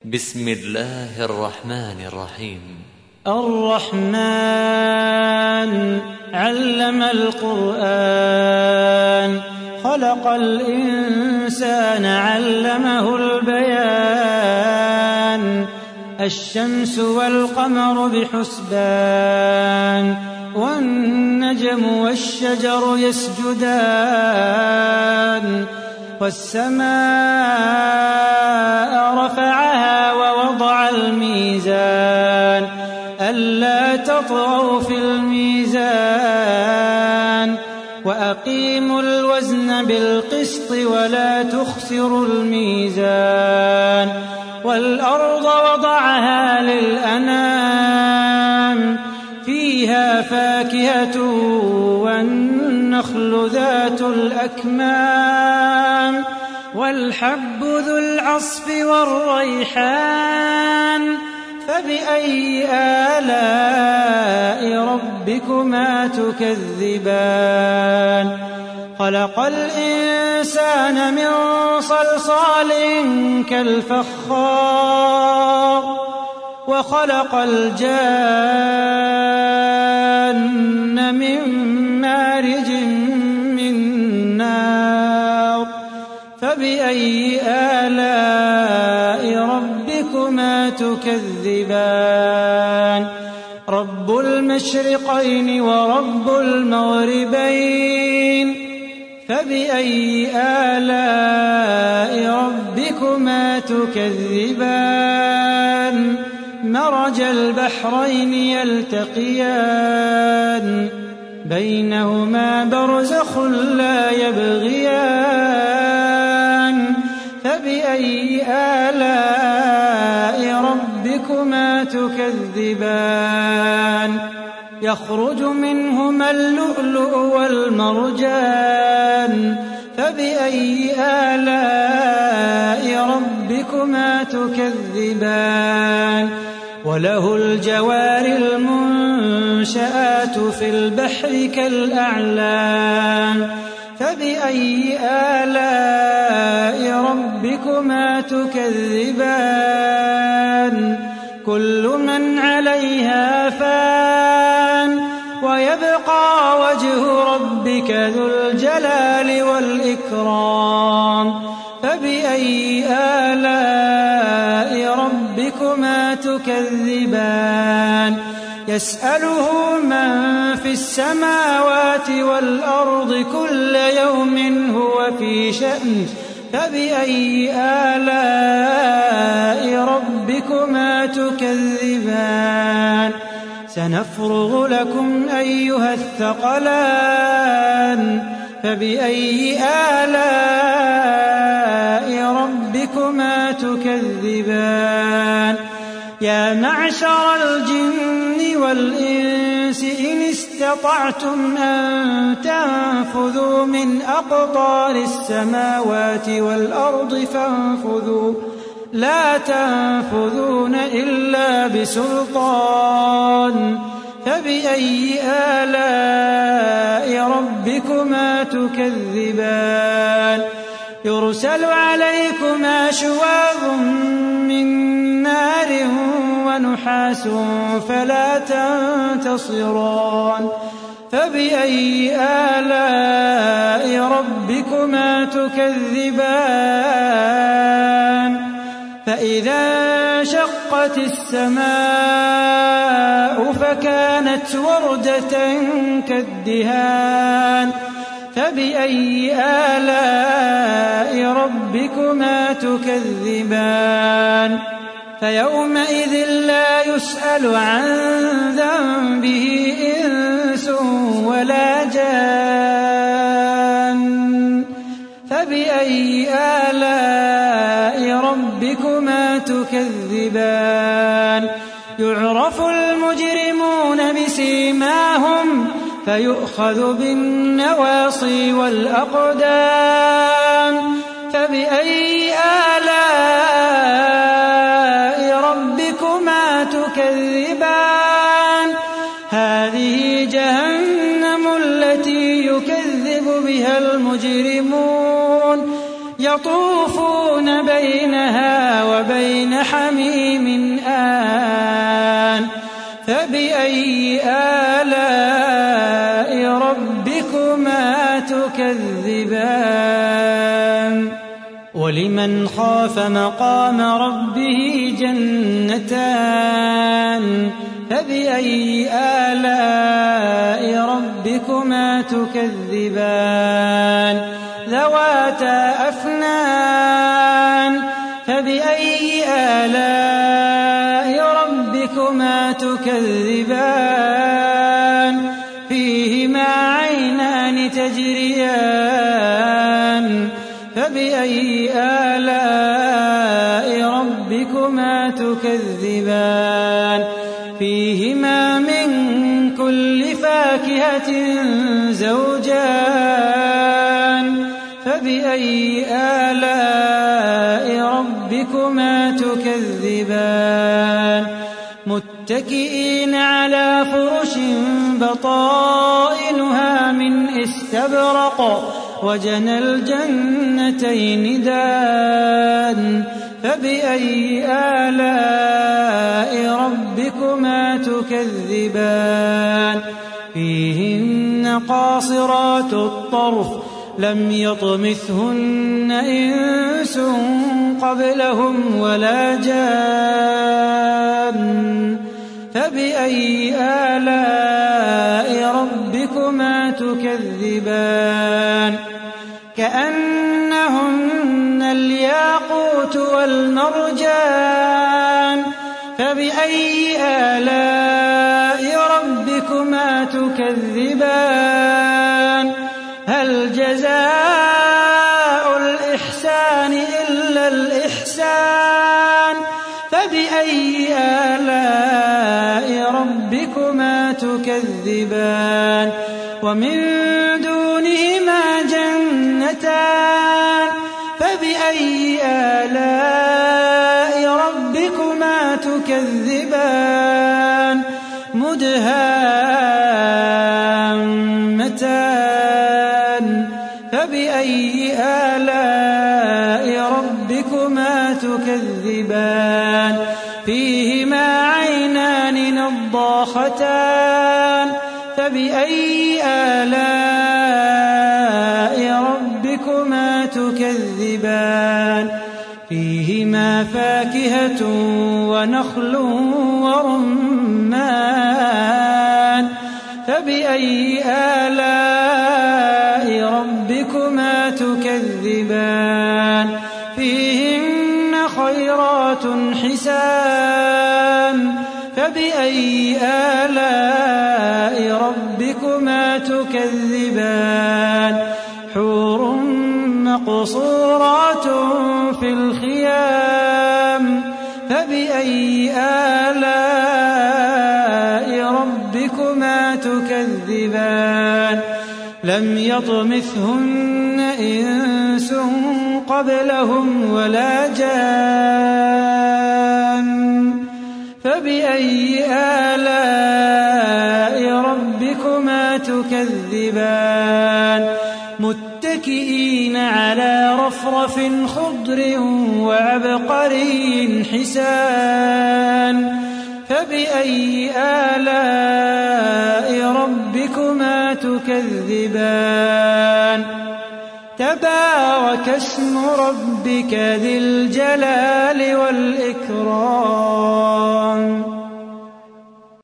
بسم الله الرحمن الرحيم. الرحمن علم القرآن، خلق الإنسان علمه البيان. الشمس والقمر بحسبان، والنجم والشجر يسجدان. والسماء رفعها ووضع الميزان، ألا تطغوا في الميزان. وأقيموا الوزن بالقسط ولا تخسروا الميزان. والأرض وضعها للأنام، فيها فاكهة والنخل ذات الأكمام، والحب ذو العصف والريحان. فبأي آلاء ربكما تكذبان؟ خلق الإنسان من صلصال كالفخار، وخلق الجان من مارج من نار. فبأي آلاء ربكما تكذبان؟ رب المشرقين ورب المغربين، فبأي آلاء ربكما تكذبان؟ مرج البحرين يلتقيان، بينهما برزخ لا يبغيان. فبأي آلاء ربكما تكذبان؟ يخرج منهما اللؤلؤ والمرجان، فبأي آلاء ربكما تكذبان؟ وله الجوار المنشآت في البحر كالأعلام، فبأي آلاء ربكما تكذبان؟ كل من عليها فان، ويبقى وجه ربك ذو الجلال والإكرام. فبأي آلاء ربكما تكذبان؟ يسأله من في السماوات والأرض كل يوم هو في شأن. فبأي آلاء ربكما تكذبان؟ سنفرغ لكم أيها الثقلان، فبأي آلاء ربكما تكذبان؟ يا معشر الجن والإنس إن استطعتم أن تنفذوا من أقطار السماوات والأرض فانفذوا، لا تنفذون إلا بسلطان. فبأي آلاء ربكما تكذبان؟ يرسل عليكما شواظ من نار ونحاس فلا تنتصران. فبأي آلاء ربكما تكذبان؟ فإذا انشقت السماء فكانت وردة كالدهان. فبأي آلاء ربكما تكذبان؟ فيومئذ لا يسأل عن ذنبه إنس ولا جان. فبأي آلاء ربكما تكذبان؟ يعرف المجرمون بسيماهم، فيؤخذ بالنواصي والأقدام. فبأي آلاء ربكما تكذبان؟ هذه جهنم التي يكذب بها المجرمون، يطوفون بينها وبين حميم آن فبأي آلاء ربكما تكذبان ولمن خاف مقام ربه جنتان فبأي آلاء ربكما تكذبان ذواتا أفنان فبأي آلاء ربكما تكذبان فيهما عينان تجريان فبأي آلاء ربكما تكذبان فيهما من كل فاكهة زوجان فبأي آلاء ربكما تكذبان متكئين على فرش بطائنها من استبرق وجنى الجنتين دان فبأي آلاء ربكما تكذبان فيهن قاصرات الطرف لم يطمثهن إنس قبلهم ولا جان فبأي آلاء ربكما تكذبان كأنهن الياقوت والمرجان فبأي آلاء ربكما تكذبان هل جزاء الإحسان إلا الإحسان فبأي آلاء ربكما تكذبان ومن دونهما جنتان فبأي آلاء ربكما تكذبان مدهامتان فبأي آلاء ربكما تكذبان فيهما عينان نضاختان فبأي آلاء ربكما تكذبان فيهما فاكهة ونخل ورمان فبأي آلاء ربكما تكذبان فيهن خيرات حسان فبأي آلاء ربكما تكذبان حور مقصورات في الخيام فبأي آلاء ربكما تكذبان لم يطمثهن إنس قبلهم ولا جان فبأي آلاء ربكما تكذبان متكئين على رفرف خضر وعبقري حسان فبأي آلاء ربكما تكذبان تبارك اسم ربك ذي الجلال والإكرام